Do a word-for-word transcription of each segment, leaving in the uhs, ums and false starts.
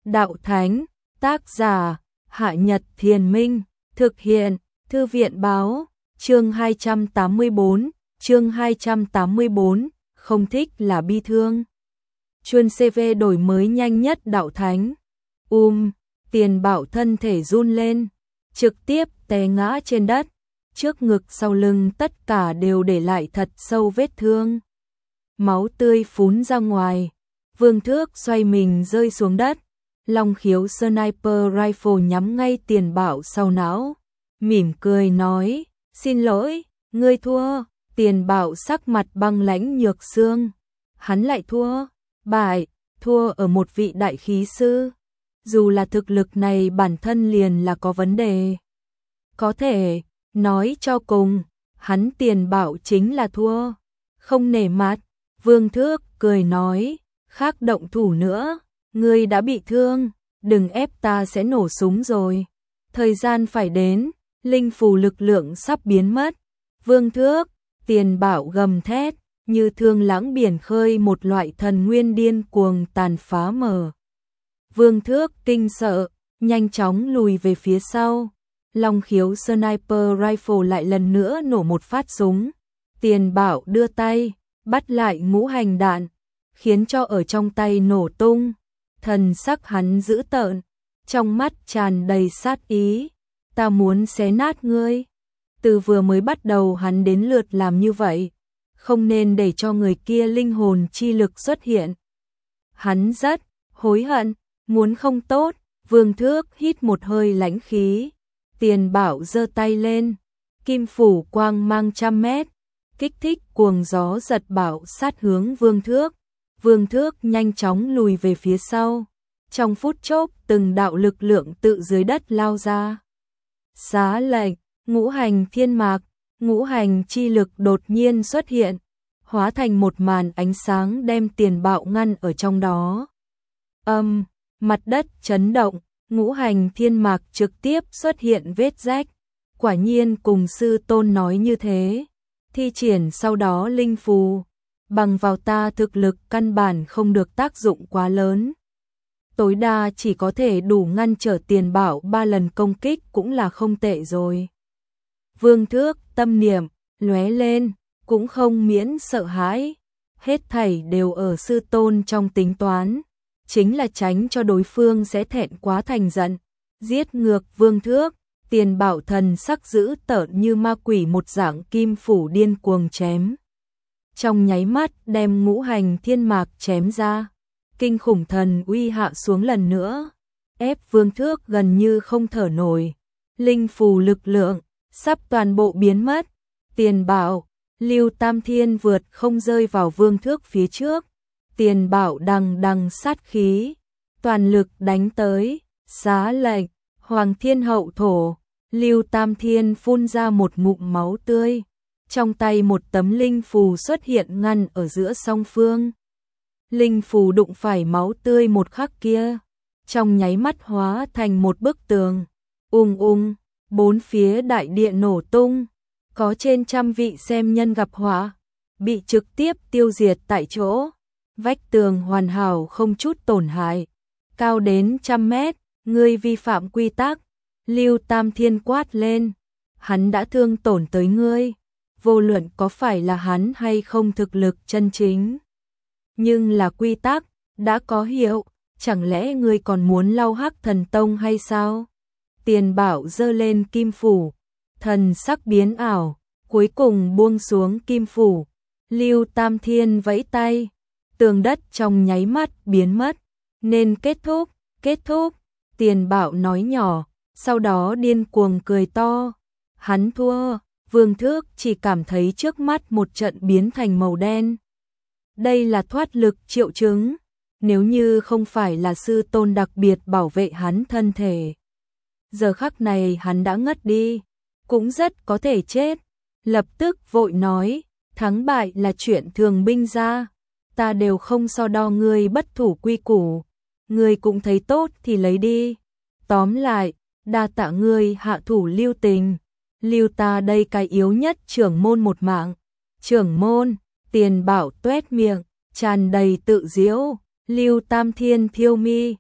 Đạo Thánh, tác giả, Hạ Nhật Thiền Minh, thực hiện, Thư viện Báo, chương hai trăm tám mươi bốn, chương hai trăm tám mươi bốn, không thích là bi thương. Chuân xê vê đổi mới nhanh nhất Đạo Thánh. Um, Tiền Bảo thân thể run lên, trực tiếp té ngã trên đất, trước ngực sau lưng tất cả đều để lại thật sâu vết thương. Máu tươi phún ra ngoài, Vương Thước xoay mình rơi xuống đất, Long Khiếu sniper rifle nhắm ngay Tiền Bảo sau não, mỉm cười nói, xin lỗi, ngươi thua. Tiền Bảo sắc mặt băng lãnh nhược xương, hắn lại thua, bại, thua ở một vị đại khí sư. Dù là thực lực này bản thân liền là có vấn đề. Có thể, nói cho cùng, hắn Tiền Bảo chính là thua. Không nể mặt, Vương Thước cười nói, khác động thủ nữa, ngươi đã bị thương, đừng ép ta sẽ nổ súng rồi. Thời gian phải đến, linh phù lực lượng sắp biến mất. Vương Thước, Tiền Bảo gầm thét, như thương lãng biển khơi, một loại thần nguyên điên cuồng tàn phá mở. Vương Thước kinh sợ, nhanh chóng lùi về phía sau. Long Khiếu sniper rifle lại lần nữa nổ một phát súng. Tiền Bảo đưa tay, bắt lại ngũ hành đạn, khiến cho ở trong tay nổ tung. Thần sắc hắn dữ tợn, trong mắt tràn đầy sát ý. Ta muốn xé nát ngươi. Từ vừa mới bắt đầu hắn đến lượt làm như vậy, không nên để cho người kia linh hồn chi lực xuất hiện. Hắn rất hối hận, muốn không tốt. Vương Thước hít một hơi lãnh khí. Tiền Bảo giơ tay lên, kim phủ quang mang trăm mét, kích thích cuồng gió giật bảo sát hướng Vương Thước. Vương Thước nhanh chóng lùi về phía sau. Trong phút chốc, từng đạo lực lượng tự dưới đất lao ra. Xá lệnh, ngũ hành thiên mạc, ngũ hành chi lực đột nhiên xuất hiện, hóa thành một màn ánh sáng đem Tiền Bảo ngăn ở trong đó. Âm, mặt đất chấn động, ngũ hành thiên mạc trực tiếp xuất hiện vết rách. Quả nhiên cùng sư tôn nói như thế. Thi triển sau đó linh phù, bằng vào ta thực lực căn bản không được tác dụng quá lớn. Tối đa chỉ có thể đủ ngăn trở Tiền Bảo ba lần công kích cũng là không tệ rồi. Vương Thước tâm niệm lóe lên, cũng không miễn sợ hãi. Hết thảy đều ở sư tôn trong tính toán, chính là tránh cho đối phương sẽ thẹn quá thành giận, giết ngược Vương Thước. Tiền Bảo thần sắc dữ tợn như ma quỷ, một dạng kim phủ điên cuồng chém. Trong nháy mắt đem ngũ hành thiên mạc chém ra, kinh khủng thần uy hạ xuống lần nữa, ép Vương Thước gần như không thở nổi. Linh phù lực lượng sắp toàn bộ biến mất. Tiền Bảo, Lưu Tam Thiên vượt không rơi vào Vương Thước phía trước. Tiền Bảo đằng đằng sát khí, toàn lực đánh tới. Xá lệnh, Hoàng Thiên Hậu Thổ. Lưu Tam Thiên phun ra một ngụm máu tươi, trong tay một tấm linh phù xuất hiện ngăn ở giữa song phương. Linh phù đụng phải máu tươi một khắc kia, trong nháy mắt hóa thành một bức tường. Ung ung, bốn phía đại điện nổ tung, có trên trăm vị xem nhân gặp họa, bị trực tiếp tiêu diệt tại chỗ. Vách tường hoàn hảo không chút tổn hại, cao đến trăm mét, ngươi vi phạm quy tắc. Lưu Tam Thiên quát lên, hắn đã thương tổn tới ngươi, vô luận có phải là hắn hay không thực lực chân chính. Nhưng là quy tắc, đã có hiệu, chẳng lẽ ngươi còn muốn lau Hắc Thần Tông hay sao? Tiền Bảo giơ lên kim phủ, thần sắc biến ảo, cuối cùng buông xuống kim phủ. Lưu Tam Thiên vẫy tay, tường đất trong nháy mắt biến mất, nên kết thúc, kết thúc. Tiền Bảo nói nhỏ, sau đó điên cuồng cười to. Hắn thua. Vương Thước chỉ cảm thấy trước mắt một trận biến thành màu đen. Đây là thoát lực triệu chứng. Nếu như không phải là sư tôn đặc biệt bảo vệ hắn thân thể, giờ khắc này hắn đã ngất đi, cũng rất có thể chết. Lập tức vội nói, thắng bại là chuyện thường binh ra, ta đều không so đo ngươi bất thủ quy củ, ngươi cũng thấy tốt thì lấy đi. Tóm lại, đa tạ ngươi hạ thủ lưu tình, lưu ta đây cái yếu nhất trưởng môn một mạng. Trưởng môn, Tiền Bảo tuét miệng, tràn đầy tự giễu. Lưu Tam Thiên thiêu mi,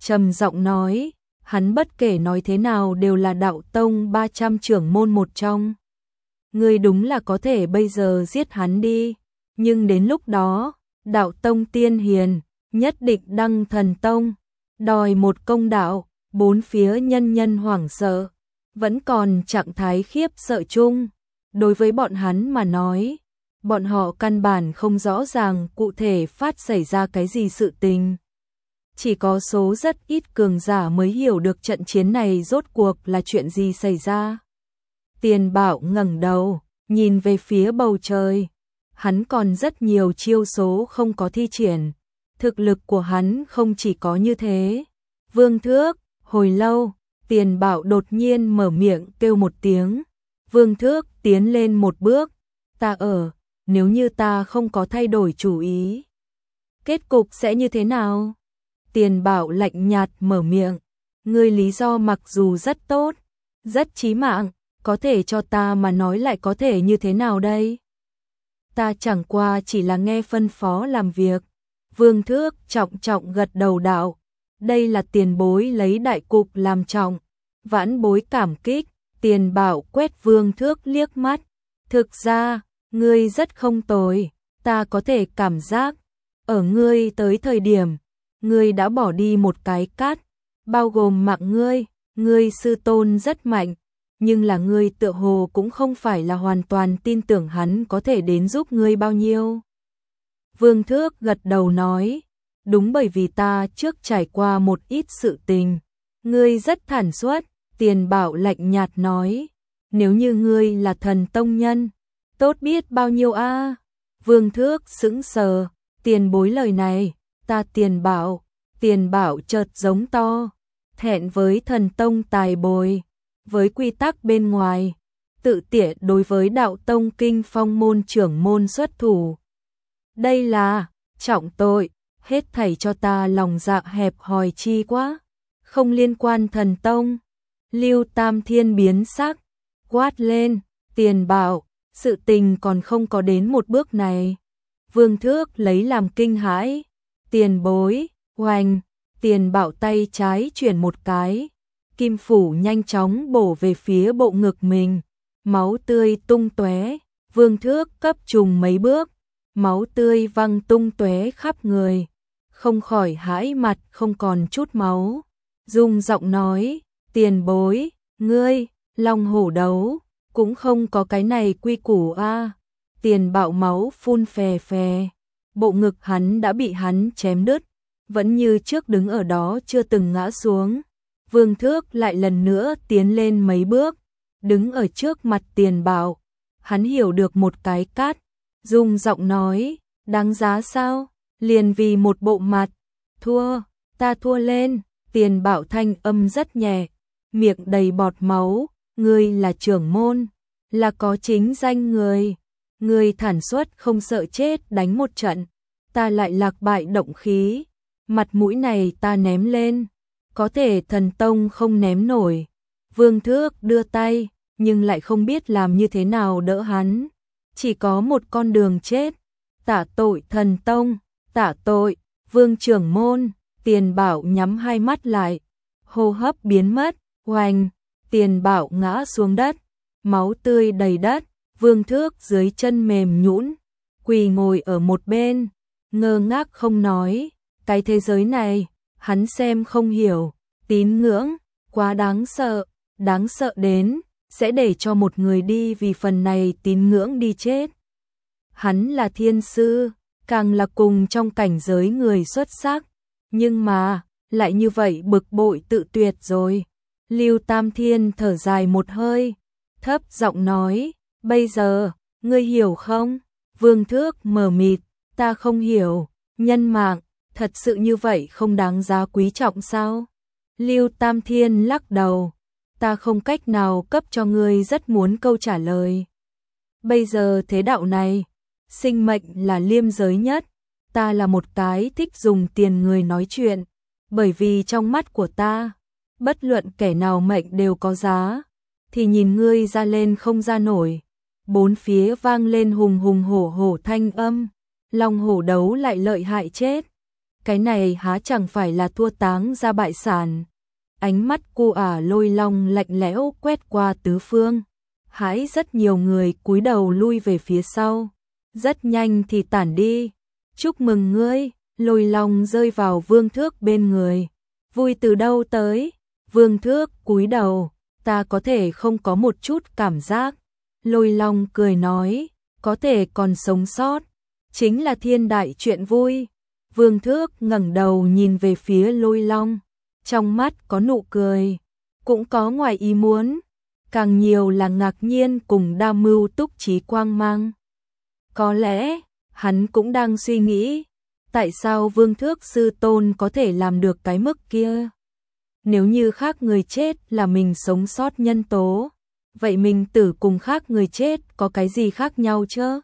trầm giọng nói, hắn bất kể nói thế nào đều là đạo tông ba trăm trưởng môn một trong. Ngươi đúng là có thể bây giờ giết hắn đi, nhưng đến lúc đó, đạo tông tiên hiền, nhất định đăng thần tông, đòi một công đạo, bốn phía nhân nhân hoảng sợ, vẫn còn trạng thái khiếp sợ chung. Đối với bọn hắn mà nói, bọn họ căn bản không rõ ràng cụ thể phát xảy ra cái gì sự tình. Chỉ có số rất ít cường giả mới hiểu được trận chiến này rốt cuộc là chuyện gì xảy ra. Tiền Bảo ngẩng đầu, nhìn về phía bầu trời. Hắn còn rất nhiều chiêu số không có thi triển. Thực lực của hắn không chỉ có như thế. Vương Thước, hồi lâu, Tiền Bảo đột nhiên mở miệng kêu một tiếng. Vương Thước tiến lên một bước. Ta ở, nếu như ta không có thay đổi chủ ý, kết cục sẽ như thế nào? Tiền Bảo lạnh nhạt mở miệng. Ngươi lý do mặc dù rất tốt, rất chí mạng, có thể cho ta mà nói lại có thể như thế nào đây? Ta chẳng qua chỉ là nghe phân phó làm việc. Vương Thước trọng trọng gật đầu đạo. Đây là tiền bối lấy đại cục làm trọng. Vãn bối cảm kích. Tiền Bảo quét Vương Thước liếc mắt. Thực ra, ngươi rất không tồi. Ta có thể cảm giác. Ở ngươi tới thời điểm, ngươi đã bỏ đi một cái cát. Bao gồm mạng ngươi. Ngươi sư tôn rất mạnh. Nhưng là ngươi tựa hồ cũng không phải là hoàn toàn tin tưởng hắn có thể đến giúp ngươi bao nhiêu. Vương Thước gật đầu nói, đúng bởi vì ta trước trải qua một ít sự tình. Ngươi rất thản suất. Tiền Bảo lạnh nhạt nói, nếu như ngươi là thần tông nhân, tốt biết bao nhiêu a. Vương Thước sững sờ, tiền bối lời này, ta Tiền Bảo. Tiền Bảo chợt giống to, thẹn với thần tông tài bồi. Với quy tắc bên ngoài, tự tiện đối với đạo tông kinh phong môn trưởng môn xuất thủ. Đây là trọng tội, hết thảy cho ta lòng dạ hẹp hòi chi quá, không liên quan thần tông. Lưu Tam Thiên biến sắc, quát lên, Tiền Bảo, sự tình còn không có đến một bước này. Vương Thước lấy làm kinh hãi, tiền bối, oanh, Tiền Bảo tay trái chuyển một cái. Kim phủ nhanh chóng bổ về phía bộ ngực mình, máu tươi tung tóe. Vương Thước cấp trùng mấy bước, máu tươi văng tung tóe khắp người, không khỏi hãi mặt không còn chút máu. Dung giọng nói, tiền bối, ngươi, long hổ đấu, cũng không có cái này quy củ a. Tiền Bảo máu phun phè phè, bộ ngực hắn đã bị hắn chém đứt, vẫn như trước đứng ở đó chưa từng ngã xuống. Vương Thước lại lần nữa tiến lên mấy bước, đứng ở trước mặt Tiền Bảo. Hắn hiểu được một cái cát, dung giọng nói, đáng giá sao? Liền vì một bộ mặt, thua, ta thua lên. Tiền Bảo thanh âm rất nhẹ, miệng đầy bọt máu, ngươi là trưởng môn, là có chính danh người. Ngươi thản suất không sợ chết đánh một trận, ta lại lạc bại động khí, mặt mũi này ta ném lên. Có thể thần tông không ném nổi. Vương Thước đưa tay, nhưng lại không biết làm như thế nào đỡ hắn. Chỉ có một con đường chết. Tạ tội thần tông, tạ tội, Vương trưởng môn. Tiền Bảo nhắm hai mắt lại, hô hấp biến mất, oanh, Tiền Bảo ngã xuống đất, máu tươi đầy đất. Vương Thước dưới chân mềm nhũn, quỳ ngồi ở một bên, ngơ ngác không nói. Cái thế giới này, hắn xem không hiểu, tín ngưỡng, quá đáng sợ, đáng sợ đến, sẽ để cho một người đi vì phần này tín ngưỡng đi chết. Hắn là thiên sư, càng là cùng trong cảnh giới người xuất sắc, nhưng mà, lại như vậy bực bội tự tuyệt rồi. Lưu Tam Thiên thở dài một hơi, thấp giọng nói, bây giờ, ngươi hiểu không? Vương Thước mờ mịt, ta không hiểu, nhân mạng, thật sự như vậy không đáng giá quý trọng sao? Lưu Tam Thiên lắc đầu, ta không cách nào cấp cho ngươi rất muốn câu trả lời. Bây giờ thế đạo này, sinh mệnh là liêm giới nhất, ta là một cái thích dùng tiền người nói chuyện, bởi vì trong mắt của ta, bất luận kẻ nào mệnh đều có giá, thì nhìn ngươi ra lên không ra nổi. Bốn phía vang lên hùng hùng hổ hổ thanh âm, long hổ đấu lại lợi hại chết. cái này há chẳng phải là thua táng ra bại sản. Ánh mắt cô ả Lôi Long lạnh lẽo quét qua tứ phương. Hãi rất nhiều người cúi đầu lui về phía sau. Rất nhanh thì tản đi. Chúc mừng ngươi, Lôi Long rơi vào Vương Thước bên người. Vui từ đâu tới? Vương Thước cúi đầu, ta có thể không có một chút cảm giác. Lôi Long cười nói, có thể còn sống sót, chính là thiên đại chuyện vui. Vương Thước ngẩng đầu nhìn về phía Lôi Long, trong mắt có nụ cười, cũng có ngoài ý muốn, càng nhiều là ngạc nhiên cùng đa mưu túc trí quang mang. Có lẽ, hắn cũng đang suy nghĩ, tại sao Vương Thước sư tôn có thể làm được cái mức kia? Nếu như khác người chết là mình sống sót nhân tố, vậy mình tử cùng khác người chết có cái gì khác nhau chứ?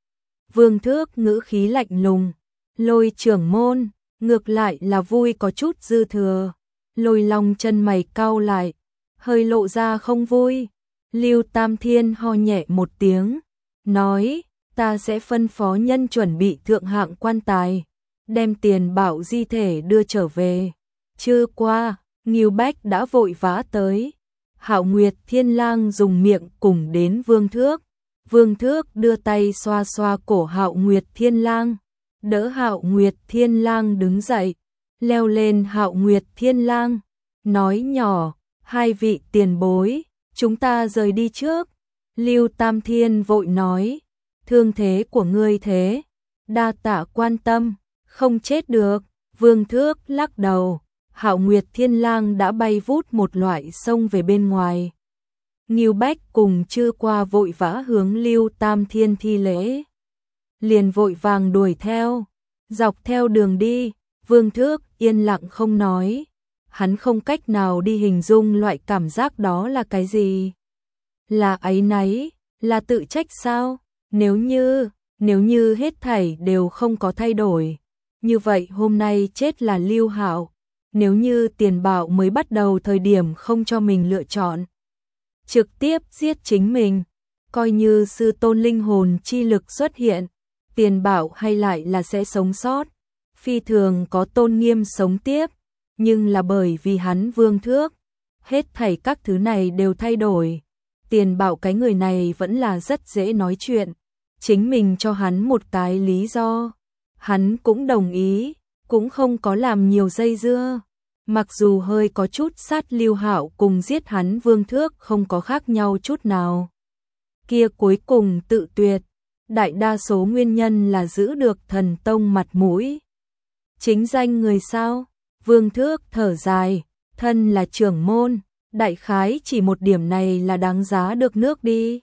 Vương Thước ngữ khí lạnh lùng, Lôi trưởng môn, ngược lại là vui có chút dư thừa. Lôi Long chân mày cau lại, hơi lộ ra không vui. Lưu Tam Thiên ho nhẹ một tiếng, nói, ta sẽ phân phó nhân chuẩn bị thượng hạng quan tài, đem tiền bảo di thể đưa trở về. Chưa qua, Ngưu Bách đã vội vã tới. Hạo Nguyệt Thiên Lang dùng miệng cùng đến Vương Thước. Vương Thước đưa tay xoa xoa cổ Hạo Nguyệt Thiên Lang, đỡ Hạo Nguyệt Thiên Lang đứng dậy, leo lên Hạo Nguyệt Thiên Lang, nói nhỏ, hai vị tiền bối, chúng ta rời đi trước. Lưu Tam Thiên vội nói, thương thế của ngươi thế, đa tạ quan tâm, không chết được. Vương Thước lắc đầu, Hạo Nguyệt Thiên Lang đã bay vút một loại sông về bên ngoài. Ngưu Bách cùng Chư Qua vội vã hướng Lưu Tam Thiên thi lễ, liền vội vàng đuổi theo, dọc theo đường đi. Vương Thước yên lặng không nói, hắn không cách nào đi hình dung loại cảm giác đó là cái gì. Là áy náy, là tự trách sao? Nếu như, nếu như hết thảy đều không có thay đổi, như vậy hôm nay chết là Lưu Hạo. Nếu như Tiền Bảo mới bắt đầu thời điểm không cho mình lựa chọn, trực tiếp giết chính mình, coi như sư tôn linh hồn chi lực xuất hiện, Tiền Bảo hay lại là sẽ sống sót, phi thường có tôn nghiêm sống tiếp, nhưng là bởi vì hắn Vương Thước, hết thảy các thứ này đều thay đổi. Tiền Bảo cái người này vẫn là rất dễ nói chuyện, chính mình cho hắn một cái lý do, hắn cũng đồng ý, cũng không có làm nhiều dây dưa. Mặc dù hơi có chút sát Lưu Hạo cùng giết hắn Vương Thước không có khác nhau chút nào. Kia cuối cùng tự tuyệt, đại đa số nguyên nhân là giữ được thần tông mặt mũi. Chính danh người sao? Vương Thước thở dài, thân là trưởng môn, đại khái chỉ một điểm này là đáng giá được nước đi.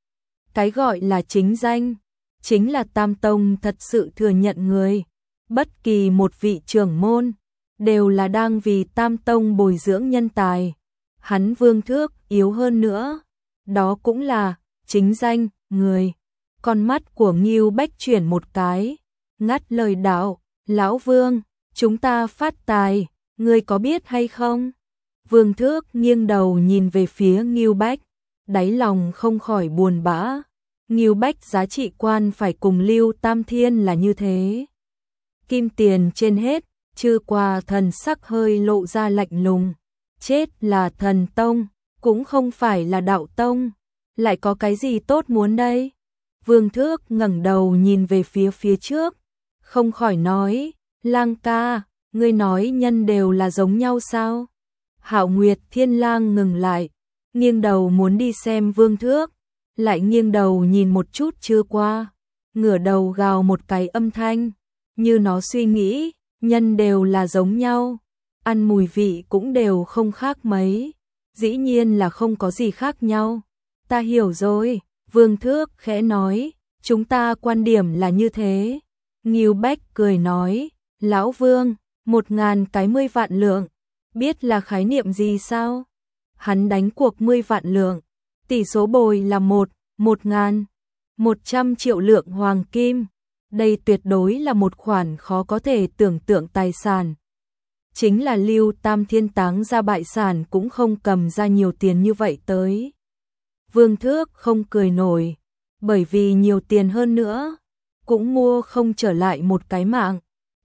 Cái gọi là chính danh, chính là Tam Tông thật sự thừa nhận người, bất kỳ một vị trưởng môn đều là đang vì Tam Tông bồi dưỡng nhân tài. Hắn Vương Thước yếu hơn nữa, đó cũng là chính danh người. Con mắt của Ngưu Bách chuyển một cái, ngắt lời đạo, lão Vương, chúng ta phát tài, ngươi có biết hay không? Vương Thước nghiêng đầu nhìn về phía Ngưu Bách, đáy lòng không khỏi buồn bã. Ngưu Bách giá trị quan phải cùng Lưu Tam Thiên là như thế. Kim tiền trên hết. Chư Qua thần sắc hơi lộ ra lạnh lùng, chết là thần tông, cũng không phải là đạo tông, lại có cái gì tốt muốn đây? Vương Thước ngẩng đầu nhìn về phía phía trước, không khỏi nói, Lang ca, ngươi nói nhân đều là giống nhau sao? Hạo Nguyệt Thiên Lang ngừng lại, nghiêng đầu muốn đi xem Vương Thước, lại nghiêng đầu nhìn một chút Chư Qua, ngửa đầu gào một cái âm thanh, như nó suy nghĩ, nhân đều là giống nhau, ăn mùi vị cũng đều không khác mấy, dĩ nhiên là không có gì khác nhau. Ta hiểu rồi, Vương Thước khẽ nói, chúng ta quan điểm là như thế. Ngưu Bách cười nói, lão Vương, một ngàn cái mươi vạn lượng, biết là khái niệm gì sao? Hắn đánh cuộc mươi vạn lượng, tỷ số bồi là một, một ngàn, một trăm triệu lượng hoàng kim. Đây tuyệt đối là một khoản khó có thể tưởng tượng tài sản. Chính là Lưu Tam Thiên táng ra bại sản cũng không cầm ra nhiều tiền như vậy tới. Vương Thước không cười nổi, bởi vì nhiều tiền hơn nữa, cũng mua không trở lại một cái mạng.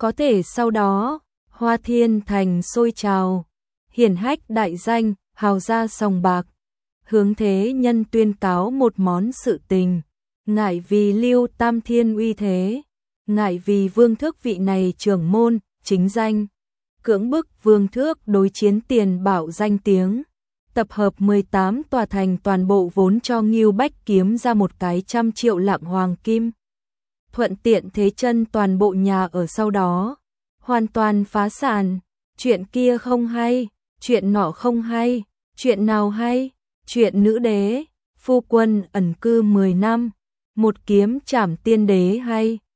Có thể sau đó, Hoa Thiên Thành sôi trào, hiển hách đại danh, hào gia sòng bạc, hướng thế nhân tuyên cáo một món sự tình, ngại vì Lưu Tam Thiên uy thế, ngại vì Vương Thước vị này trưởng môn, chính danh, cưỡng bức Vương Thước đối chiến tiền bảo danh tiếng, tập hợp mười tám tòa thành toàn bộ vốn cho Ngưu Bách kiếm ra một cái trăm triệu lạng hoàng kim. Thuận tiện thế chân toàn bộ nhà ở sau đó, hoàn toàn phá sản, chuyện kia không hay, chuyện nọ không hay, chuyện nào hay, chuyện nữ đế, phu quân ẩn cư mười năm, một kiếm trảm tiên đế hay.